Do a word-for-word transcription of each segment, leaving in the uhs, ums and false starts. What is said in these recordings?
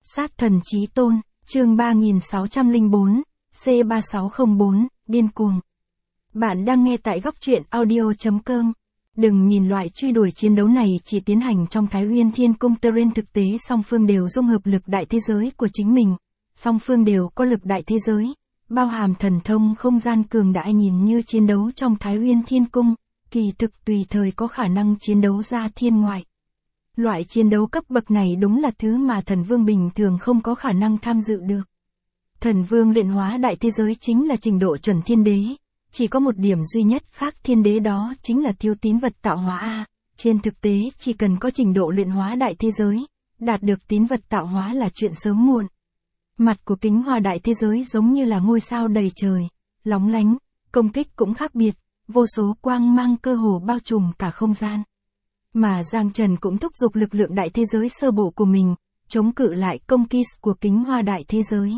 Sát thần chí tôn, chương ba nghìn sáu trăm lẻ bốn, C ba sáu không bốn, điên cuồng. Bạn đang nghe tại góc truyện audio chấm com. Đừng nhìn loại truy đuổi chiến đấu này chỉ tiến hành trong Thái Uyên Thiên Cung, trên thực tế song phương đều dung hợp lực đại thế giới của chính mình. Song phương đều có lực đại thế giới, bao hàm thần thông không gian cường đại. Nhìn như chiến đấu trong Thái Uyên Thiên Cung, kỳ thực tùy thời có khả năng chiến đấu ra thiên ngoại. Loại chiến đấu cấp bậc này đúng là thứ mà thần vương bình thường không có khả năng tham dự được. Thần vương luyện hóa đại thế giới chính là trình độ chuẩn thiên đế. Chỉ có một điểm duy nhất khác thiên đế, đó chính là thiếu tín vật tạo hóa A. Trên thực tế chỉ cần có trình độ luyện hóa đại thế giới, đạt được tín vật tạo hóa là chuyện sớm muộn. Mặt của kính hoa đại thế giới giống như là ngôi sao đầy trời, lóng lánh, công kích cũng khác biệt, vô số quang mang cơ hồ bao trùm cả không gian. Mà Giang Trần cũng thúc giục lực lượng đại thế giới sơ bộ của mình, chống cự lại công kích của kính hoa đại thế giới.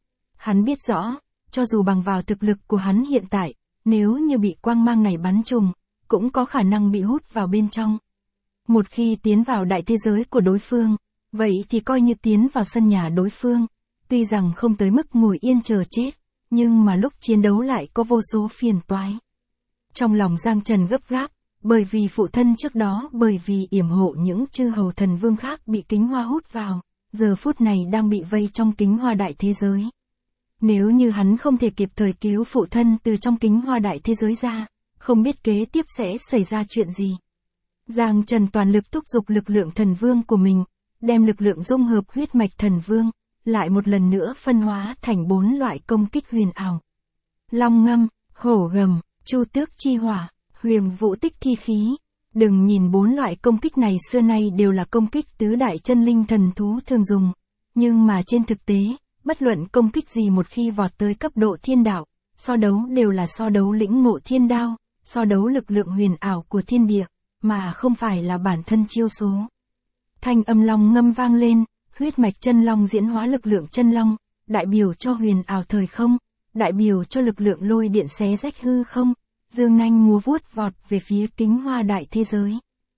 Hắn biết rõ, cho dù bằng vào thực lực của hắn hiện tại, nếu như bị quang mang này bắn trùng, cũng có khả năng bị hút vào bên trong. Một khi tiến vào đại thế giới của đối phương, vậy thì coi như tiến vào sân nhà đối phương. Tuy rằng không tới mức ngồi yên chờ chết, nhưng mà lúc chiến đấu lại có vô số phiền toái. Trong lòng Giang Trần gấp gáp, bởi vì phụ thân trước đó bởi vì yểm hộ những chư hầu thần vương khác bị kính hoa hút vào, giờ phút này đang bị vây trong kính hoa đại thế giới. Nếu như hắn không thể kịp thời cứu phụ thân từ trong kính hoa đại thế giới ra, không biết kế tiếp sẽ xảy ra chuyện gì. Giang Trần toàn lực thúc giục lực lượng thần vương của mình, đem lực lượng dung hợp huyết mạch thần vương, lại một lần nữa phân hóa thành bốn loại công kích huyền ảo. Long ngâm, hổ gầm, chu tước chi hỏa, huyền vũ tích thi khí. Đừng nhìn bốn loại công kích này xưa nay đều là công kích tứ đại chân linh thần thú thường dùng, nhưng mà trên thực tế, bất luận công kích gì một khi vọt tới cấp độ thiên đạo, so đấu đều là so đấu lĩnh ngộ thiên đao, so đấu lực lượng huyền ảo của thiên địa, mà không phải là bản thân chiêu số. Thanh âm long ngâm vang lên, huyết mạch chân long diễn hóa lực lượng chân long, đại biểu cho huyền ảo thời không, đại biểu cho lực lượng lôi điện xé rách hư không, dương nanh múa vuốt vọt về phía kính hoa đại thế giới.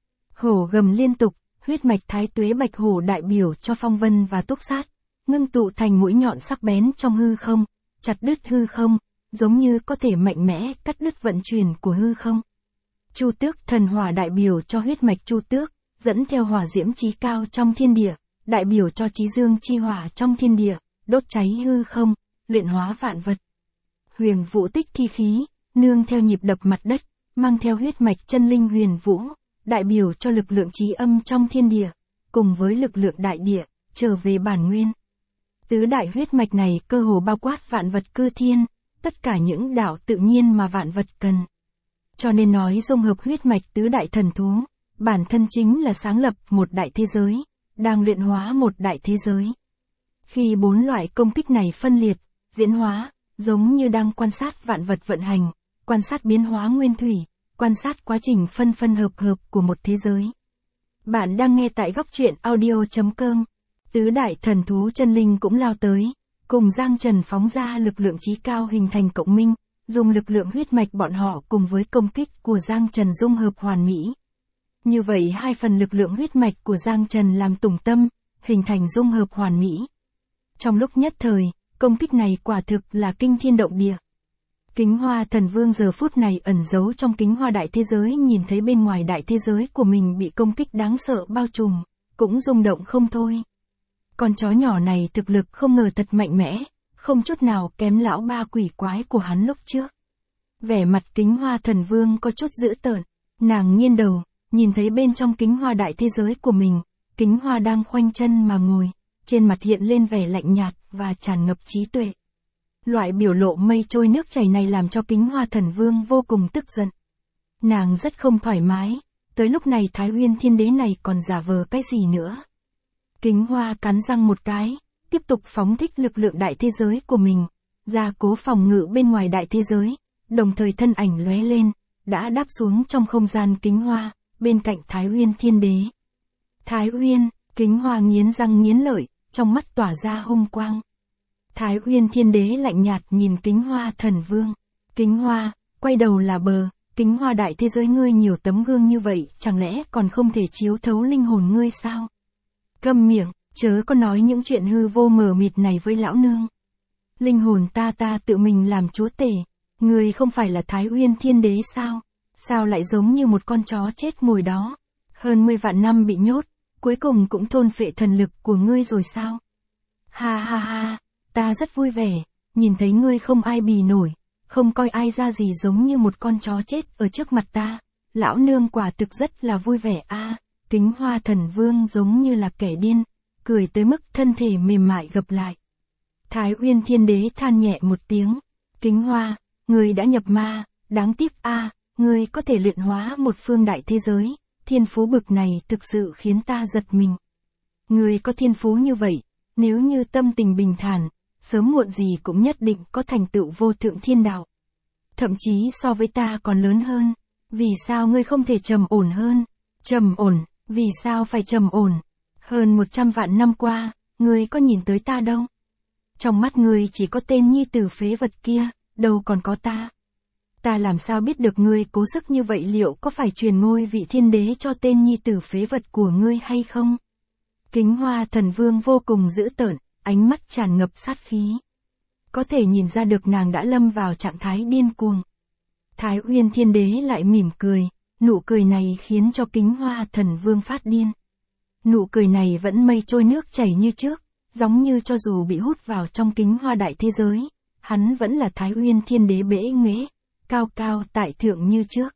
Hổ gầm liên tục, huyết mạch thái tuế bạch hổ đại biểu cho phong vân và túc sát, ngưng tụ thành mũi nhọn sắc bén trong hư không, chặt đứt hư không, giống như có thể mạnh mẽ cắt đứt vận chuyển của hư không. Chu tước thần hỏa đại biểu cho huyết mạch chu tước, dẫn theo hỏa diễm chí cao trong thiên địa, đại biểu cho chí dương chi hỏa trong thiên địa, đốt cháy hư không, luyện hóa vạn vật. Huyền vũ tích thi khí, nương theo nhịp đập mặt đất, mang theo huyết mạch chân linh huyền vũ, đại biểu cho lực lượng chí âm trong thiên địa, cùng với lực lượng đại địa, trở về bản nguyên. Tứ đại huyết mạch này cơ hồ bao quát vạn vật cư thiên, tất cả những đạo tự nhiên mà vạn vật cần. Cho nên nói dung hợp huyết mạch tứ đại thần thú, bản thân chính là sáng lập một đại thế giới, đang luyện hóa một đại thế giới. Khi bốn loại công kích này phân liệt, diễn hóa, giống như đang quan sát vạn vật vận hành, quan sát biến hóa nguyên thủy, quan sát quá trình phân phân hợp hợp của một thế giới. Bạn đang nghe tại góc truyện audio chấm com. Tứ đại thần thú chân linh cũng lao tới, cùng Giang Trần phóng ra lực lượng chí cao hình thành cộng minh, dùng lực lượng huyết mạch bọn họ cùng với công kích của Giang Trần dung hợp hoàn mỹ. Như vậy hai phần lực lượng huyết mạch của Giang Trần làm tùng tâm, hình thành dung hợp hoàn mỹ. Trong lúc nhất thời, công kích này quả thực là kinh thiên động địa. Kính hoa thần vương giờ phút này ẩn giấu trong kính hoa đại thế giới, nhìn thấy bên ngoài đại thế giới của mình bị công kích đáng sợ bao trùm, cũng rung động không thôi. Con chó nhỏ này thực lực không ngờ thật mạnh mẽ, không chút nào kém lão ba quỷ quái của hắn lúc trước. Vẻ mặt kính hoa thần vương có chút dữ tợn, nàng nghiêng đầu, nhìn thấy bên trong kính hoa đại thế giới của mình, kính hoa đang khoanh chân mà ngồi, trên mặt hiện lên vẻ lạnh nhạt và tràn ngập trí tuệ. Loại biểu lộ mây trôi nước chảy này làm cho kính hoa thần vương vô cùng tức giận. Nàng rất không thoải mái, tới lúc này Thái Uyên Thiên Đế này còn giả vờ cái gì nữa. Kính hoa cắn răng một cái, tiếp tục phóng thích lực lượng đại thế giới của mình, ra cố phòng ngự bên ngoài đại thế giới, đồng thời thân ảnh lóe lên, đã đáp xuống trong không gian kính hoa, bên cạnh Thái Uyên Thiên Đế. Thái Uyên, kính hoa nghiến răng nghiến lợi, trong mắt tỏa ra hung quang. Thái Uyên Thiên Đế lạnh nhạt nhìn kính hoa thần vương. Kính hoa, quay đầu là bờ, kính hoa đại thế giới ngươi nhiều tấm gương như vậy, chẳng lẽ còn không thể chiếu thấu linh hồn ngươi sao? Câm miệng, chớ có nói những chuyện hư vô mờ mịt này với lão nương. Linh hồn ta ta tự mình làm chúa tể, ngươi không phải là Thái Uyên Thiên Đế sao? Sao lại giống như một con chó chết ngồi đó? Hơn mười vạn năm bị nhốt, cuối cùng cũng thôn phệ thần lực của ngươi rồi sao? Ha ha ha, ta rất vui vẻ, nhìn thấy ngươi không ai bì nổi, không coi ai ra gì giống như một con chó chết ở trước mặt ta. Lão nương quả thực rất là vui vẻ a. À, Kính Hoa Thần Vương giống như là kẻ điên, cười tới mức thân thể mềm mại gập lại. Thái Uyên Thiên Đế than nhẹ một tiếng. Kính Hoa, ngươi đã nhập ma, đáng tiếc a, à, ngươi có thể luyện hóa một phương đại thế giới, thiên phú bực này thực sự khiến ta giật mình. Ngươi có thiên phú như vậy, nếu như tâm tình bình thản, sớm muộn gì cũng nhất định có thành tựu vô thượng thiên đạo. Thậm chí so với ta còn lớn hơn, vì sao ngươi không thể trầm ổn hơn? Trầm ổn, vì sao phải trầm ổn? Hơn một trăm vạn năm qua, ngươi có nhìn tới ta đâu? Trong mắt ngươi chỉ có tên nhi tử phế vật kia, đâu còn có ta. Ta làm sao biết được ngươi cố sức như vậy liệu có phải truyền ngôi vị thiên đế cho tên nhi tử phế vật của ngươi hay không? Kính Hoa Thần Vương vô cùng dữ tợn, ánh mắt tràn ngập sát khí. Có thể nhìn ra được nàng đã lâm vào trạng thái điên cuồng. Thái Uyên Thiên Đế lại mỉm cười, nụ cười này khiến cho Kính Hoa Thần Vương phát điên. Nụ cười này vẫn mây trôi nước chảy như trước, giống như cho dù bị hút vào trong Kính Hoa đại thế giới, hắn vẫn là Thái Uyên Thiên Đế bẽ nghễ, cao cao tại thượng như trước.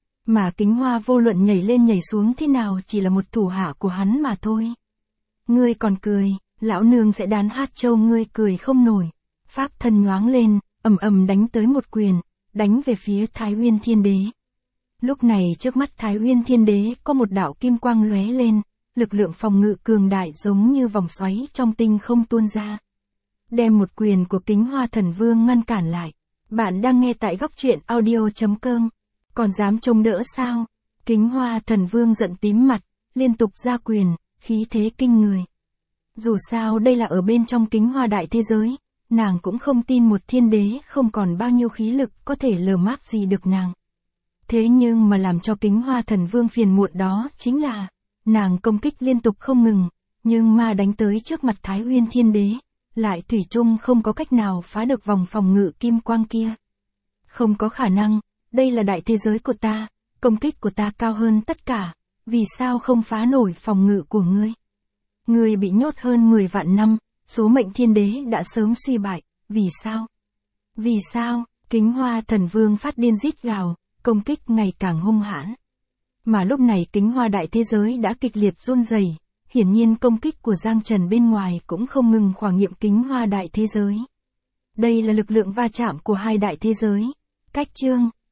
Mà Kính Hoa vô luận nhảy lên nhảy xuống thế nào chỉ là một thủ hạ của hắn mà thôi. Ngươi còn cười, lão nương sẽ đán hát châu ngươi cười không nổi. Pháp thân nhoáng lên, ầm ầm đánh tới một quyền, đánh về phía Thái Uyên Thiên Đế. Lúc này trước mắt Thái Uyên Thiên Đế có một đạo kim quang lóe lên, lực lượng phòng ngự cường đại giống như vòng xoáy trong tinh không tuôn ra. Đem một quyền của Kính Hoa Thần Vương ngăn cản lại. Bạn đang nghe tại góc truyện audio chấm com. Còn dám chống đỡ sao? Kính Hoa Thần Vương giận tím mặt, liên tục ra quyền, khí thế kinh người. Dù sao đây là ở bên trong Kính Hoa đại thế giới, nàng cũng không tin một thiên đế không còn bao nhiêu khí lực có thể lờ máp gì được nàng. Thế nhưng mà làm cho Kính Hoa Thần Vương phiền muộn đó chính là, nàng công kích liên tục không ngừng, nhưng mà đánh tới trước mặt Thái Uyên Thiên Đế, lại thủy chung không có cách nào phá được vòng phòng ngự kim quang kia. Không có khả năng, đây là đại thế giới của ta, công kích của ta cao hơn tất cả, vì sao không phá nổi phòng ngự của ngươi? Ngươi bị nhốt hơn mười vạn năm, số mệnh thiên đế đã sớm suy bại, vì sao? Vì sao? Kính Hoa Thần Vương phát điên rít gào, công kích ngày càng hung hãn. Mà lúc này Kính Hoa đại thế giới đã kịch liệt run rẩy, hiển nhiên công kích của Giang Trần bên ngoài cũng không ngừng khoáng nghiệm Kính Hoa đại thế giới. Đây là lực lượng va chạm của hai đại thế giới. Cách chương